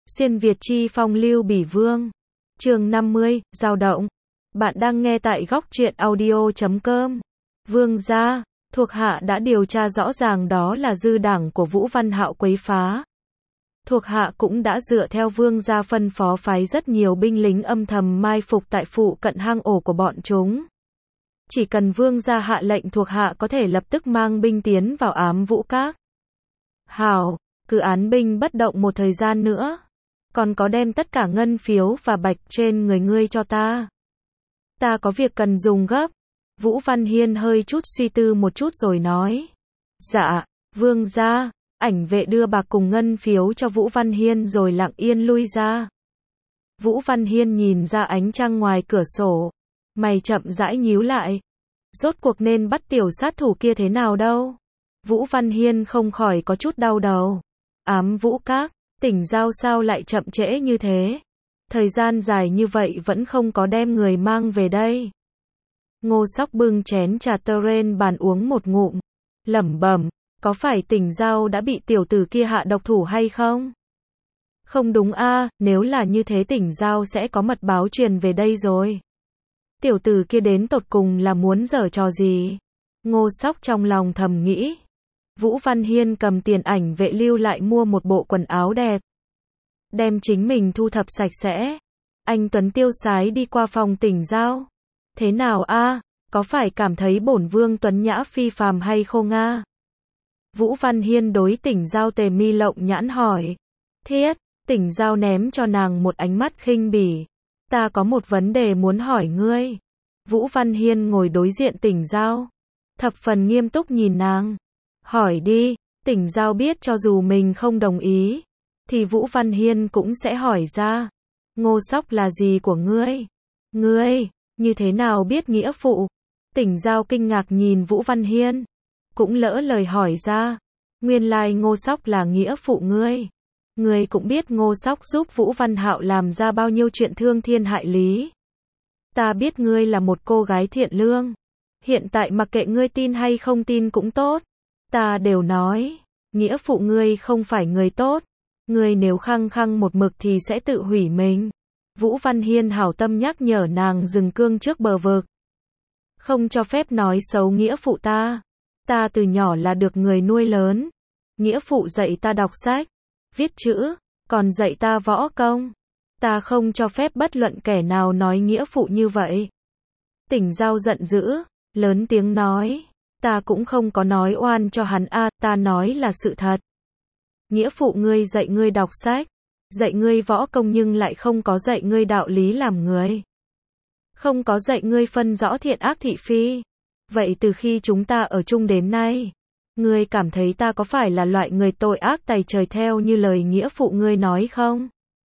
Xuyên Việt chi phong lưu bỉ vương. Chương 50, dao động. Bạn đang nghe tại góc truyện audio.com. Vương gia, thuộc hạ đã điều tra rõ ràng đó là dư đảng của Vũ Văn Hạo quấy phá. Thuộc hạ cũng đã dựa theo vương gia phân phó phái rất nhiều binh lính âm thầm mai phục tại phụ cận hang ổ của bọn chúng. Chỉ cần vương gia hạ lệnh thuộc hạ có thể lập tức mang binh tiến vào Ám Vũ Các. Hảo, cứ án binh bất động một thời gian nữa. Còn có đem tất cả ngân phiếu và bạch trên người ngươi cho ta. Ta có việc cần dùng gấp. Vũ Văn Hiên hơi chút suy tư một chút rồi nói. Dạ, vương gia. Ảnh vệ đưa bạc cùng ngân phiếu cho Vũ Văn Hiên rồi lặng yên lui ra. Vũ Văn Hiên nhìn ra ánh trăng ngoài cửa sổ. Mày chậm rãi nhíu lại. Rốt cuộc nên bắt tiểu sát thủ kia thế nào đâu. Vũ Văn Hiên không khỏi có chút đau đầu. Ám Vũ Các, Tỉnh Giao sao lại chậm trễ như thế? Thời gian dài như vậy vẫn không có đem người mang về đây. Ngô Sóc bưng chén trà tơ ren bàn uống một ngụm. Lẩm bẩm, có phải Tỉnh Giao đã bị tiểu tử kia hạ độc thủ hay không? Không đúng a, nếu là như thế Tỉnh Giao sẽ có mật báo truyền về đây rồi. Tiểu tử kia đến tột cùng là muốn giở trò gì? Ngô Sóc trong lòng thầm nghĩ. Vũ Văn Hiên cầm tiền ảnh vệ lưu lại mua một bộ quần áo đẹp. Đem chính mình thu thập sạch sẽ. Anh Tuấn tiêu sái đi qua phòng Tỉnh Giao. Thế nào a, có phải cảm thấy bổn vương tuấn nhã phi phàm hay khô nga? Vũ Văn Hiên đối Tỉnh Giao tề mi lộng nhãn hỏi. Thiết, Tỉnh Giao ném cho nàng một ánh mắt khinh bỉ. Ta có một vấn đề muốn hỏi ngươi. Vũ Văn Hiên ngồi đối diện Tỉnh Giao. Thập phần nghiêm túc nhìn nàng. Hỏi đi, Tỉnh Giao biết cho dù mình không đồng ý, thì Vũ Văn Hiên cũng sẽ hỏi ra. Ngô Sóc là gì của ngươi? Ngươi, như thế nào biết nghĩa phụ? Tỉnh Giao kinh ngạc nhìn Vũ Văn Hiên. Cũng lỡ lời hỏi ra. Nguyên lai Ngô Sóc là nghĩa phụ ngươi. Ngươi cũng biết Ngô Sóc giúp Vũ Văn Hạo làm ra bao nhiêu chuyện thương thiên hại lý. Ta biết ngươi là một cô gái thiện lương. Hiện tại mặc kệ ngươi tin hay không tin cũng tốt. Ta đều nói, nghĩa phụ ngươi không phải người tốt. Ngươi nếu khăng khăng một mực thì sẽ tự hủy mình. Vũ Văn Hiên hảo tâm nhắc nhở nàng dừng cương trước bờ vực. Không cho phép nói xấu nghĩa phụ ta. Ta từ nhỏ là được người nuôi lớn. Nghĩa phụ dạy ta đọc sách, viết chữ, còn dạy ta võ công. Ta không cho phép bất luận kẻ nào nói nghĩa phụ như vậy. Tỉnh Giao giận dữ, lớn tiếng nói. Ta cũng không có nói oan cho hắn a, ta nói là sự thật. Nghĩa phụ ngươi dạy ngươi đọc sách, dạy ngươi võ công nhưng lại không có dạy ngươi đạo lý làm người. Không có dạy ngươi phân rõ thiện ác thị phi. Vậy từ khi chúng ta ở chung đến nay, ngươi cảm thấy ta có phải là loại người tội ác tày trời theo như lời nghĩa phụ ngươi nói không?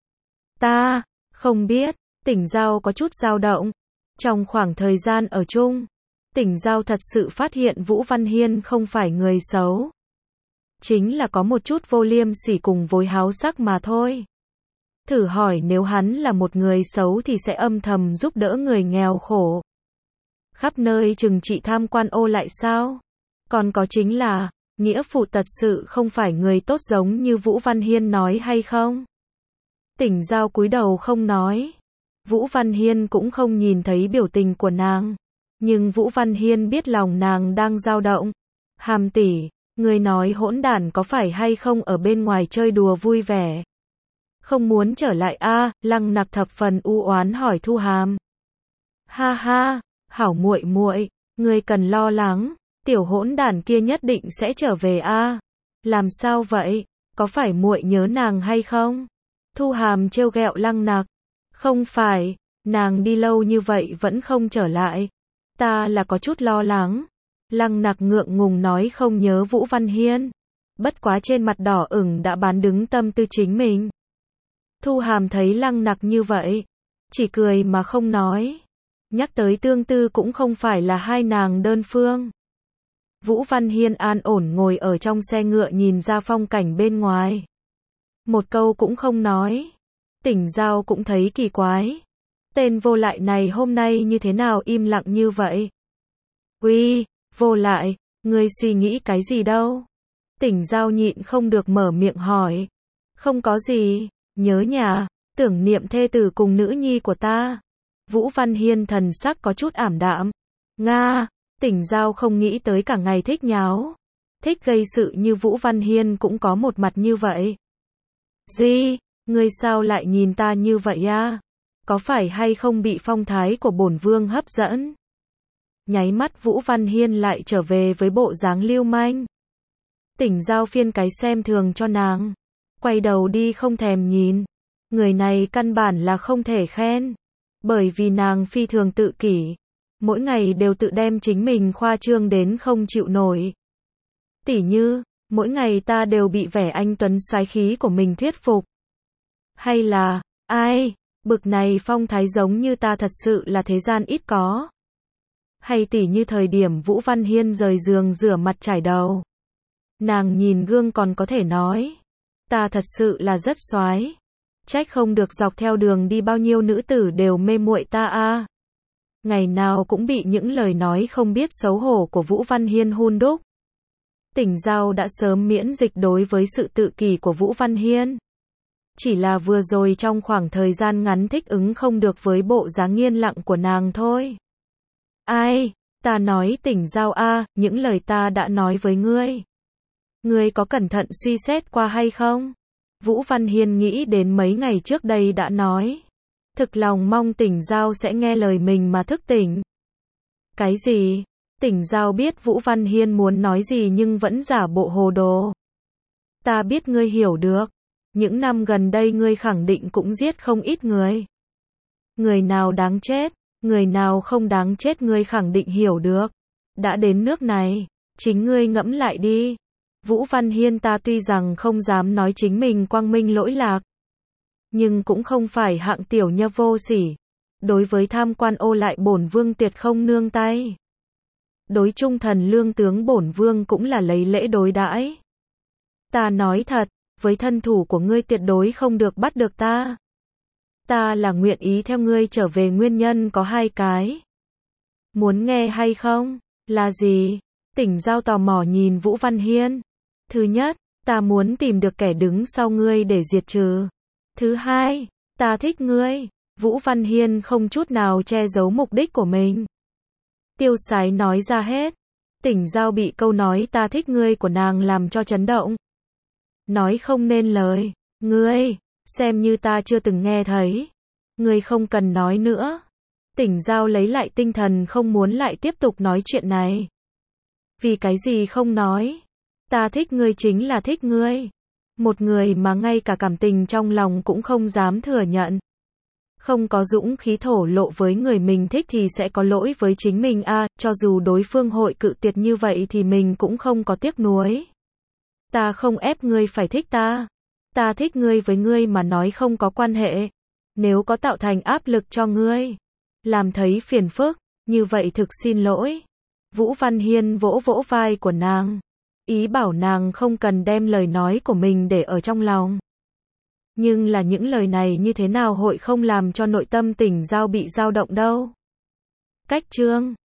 Ta không biết. Tỉnh Giao có chút dao động. Trong khoảng thời gian ở chung, Tỉnh Giao thật sự phát hiện Vũ Văn Hiên không phải người xấu. Chính là có một chút vô liêm sỉ cùng với háo sắc mà thôi. Thử hỏi nếu hắn là một người xấu thì sẽ âm thầm giúp đỡ người nghèo khổ. Khắp nơi trừng trị tham quan ô lại sao? Còn có chính là, nghĩa phụ thật sự không phải người tốt giống như Vũ Văn Hiên nói hay không? Tỉnh Giao cúi đầu không nói. Vũ Văn Hiên cũng không nhìn thấy biểu tình của nàng. Nhưng Vũ Văn Hiên biết lòng nàng đang dao động. Hàm tỷ, người nói hỗn đản có phải hay không ở bên ngoài chơi đùa vui vẻ? Không muốn trở lại a, Lăng Nặc thập phần u oán hỏi Thu Hàm. Ha ha, hảo muội muội, ngươi cần lo lắng, tiểu hỗn đản kia nhất định sẽ trở về a. Làm sao vậy? Có phải muội nhớ nàng hay không? Thu Hàm trêu ghẹo Lăng Nặc. Không phải, nàng đi lâu như vậy vẫn không trở lại. Ta là có chút lo lắng. Lăng Nặc ngượng ngùng nói không nhớ Vũ Văn Hiên. Bất quá trên mặt đỏ ửng đã bán đứng tâm tư chính mình. Thu Hàm thấy Lăng Nặc như vậy, chỉ cười mà không nói. Nhắc tới tương tư cũng không phải là hai nàng đơn phương. Vũ Văn Hiên an ổn ngồi ở trong xe ngựa nhìn ra phong cảnh bên ngoài. Một câu cũng không nói. Tỉnh Giao cũng thấy kỳ quái. Tên vô lại này hôm nay như thế nào im lặng như vậy? Uy, vô lại, ngươi suy nghĩ cái gì đâu? Tỉnh Giao nhịn không được mở miệng hỏi. Không có gì, Nhớ nhà, tưởng niệm thê tử cùng nữ nhi của ta. Vũ Văn Hiên thần sắc có chút ảm đạm. Nga, Tỉnh Giao không nghĩ tới cả ngày thích nháo, thích gây sự như Vũ Văn Hiên cũng có một mặt như vậy. Gì, ngươi sao lại nhìn ta như vậy à? Có phải hay không bị phong thái của bổn vương hấp dẫn? Nháy mắt Vũ Văn Hiên lại trở về với bộ dáng lưu manh. Tỉnh Giao phiên cái xem thường cho nàng, quay đầu đi không thèm nhìn. Người này căn bản là không thể khen, bởi vì nàng phi thường tự kỷ, mỗi ngày đều tự đem chính mình khoa trương đến không chịu nổi. Tỉ như, mỗi ngày ta đều bị vẻ anh tuấn soái khí của mình thuyết phục. Hay là, ai, bực này phong thái giống như ta thật sự là thế gian ít có. Hay tỉ như thời điểm Vũ Văn Hiên rời giường rửa mặt trải đầu, nàng nhìn gương còn có thể nói, ta thật sự là rất soái, trách không được dọc theo đường đi bao nhiêu nữ tử đều mê muội ta a. Ngày nào cũng bị những lời nói không biết xấu hổ của Vũ Văn Hiên hun đúc. Tỉnh Giao đã sớm miễn dịch đối với sự tự kỷ của Vũ Văn Hiên. Chỉ là vừa rồi trong khoảng thời gian ngắn thích ứng không được với bộ dáng nghiên lặng của nàng thôi. Ai, ta nói Tỉnh Giao a, những lời ta đã nói với ngươi, ngươi có cẩn thận suy xét qua hay không? Vũ Văn Hiên nghĩ đến mấy ngày trước đây đã nói, thực lòng mong Tỉnh Giao sẽ nghe lời mình mà thức tỉnh. Cái gì? Tỉnh Giao biết Vũ Văn Hiên muốn nói gì nhưng vẫn giả bộ hồ đồ. Ta biết ngươi hiểu được, những năm gần đây ngươi khẳng định cũng giết không ít người. Người nào đáng chết, người nào không đáng chết ngươi khẳng định hiểu được. Đã đến nước này, chính ngươi ngẫm lại đi. Vũ Văn Hiên ta tuy rằng không dám nói chính mình quang minh lỗi lạc, nhưng cũng không phải hạng tiểu nhân vô sỉ. Đối với tham quan ô lại bổn vương tuyệt không nương tay. Đối trung thần lương tướng bổn vương cũng là lấy lễ đối đãi. Ta nói thật, với thân thủ của ngươi tuyệt đối không được bắt được ta. Ta là nguyện ý theo ngươi trở về nguyên nhân có hai cái. Muốn nghe hay không? Là gì? Tỉnh Giao tò mò nhìn Vũ Văn Hiên. Thứ nhất, ta muốn tìm được kẻ đứng sau ngươi để diệt trừ. Thứ hai, ta thích ngươi. Vũ Văn Hiên không chút nào che giấu mục đích của mình. Tiêu sái nói ra hết. Tỉnh Giao bị câu nói ta thích ngươi của nàng làm cho chấn động. Nói không nên lời. Ngươi, xem như ta chưa từng nghe thấy. Ngươi không cần nói nữa. Tỉnh Giao lấy lại tinh thần không muốn lại tiếp tục nói chuyện này. Vì cái gì không nói? Ta thích ngươi chính là thích ngươi. Một người mà ngay cả cảm tình trong lòng cũng không dám thừa nhận. Không có dũng khí thổ lộ với người mình thích thì sẽ có lỗi với chính mình a, cho dù đối phương hội cự tuyệt như vậy thì mình cũng không có tiếc nuối. Ta không ép ngươi phải thích ta. Ta thích ngươi với ngươi mà nói không có quan hệ. Nếu có tạo thành áp lực cho ngươi, làm thấy phiền phức, như vậy thực xin lỗi. Vũ Văn Hiên vỗ vỗ vai của nàng, ý bảo nàng không cần đem lời nói của mình để ở trong lòng. Nhưng là những lời này như thế nào hội không làm cho nội tâm Tỉnh Giao bị dao động đâu. Cách chương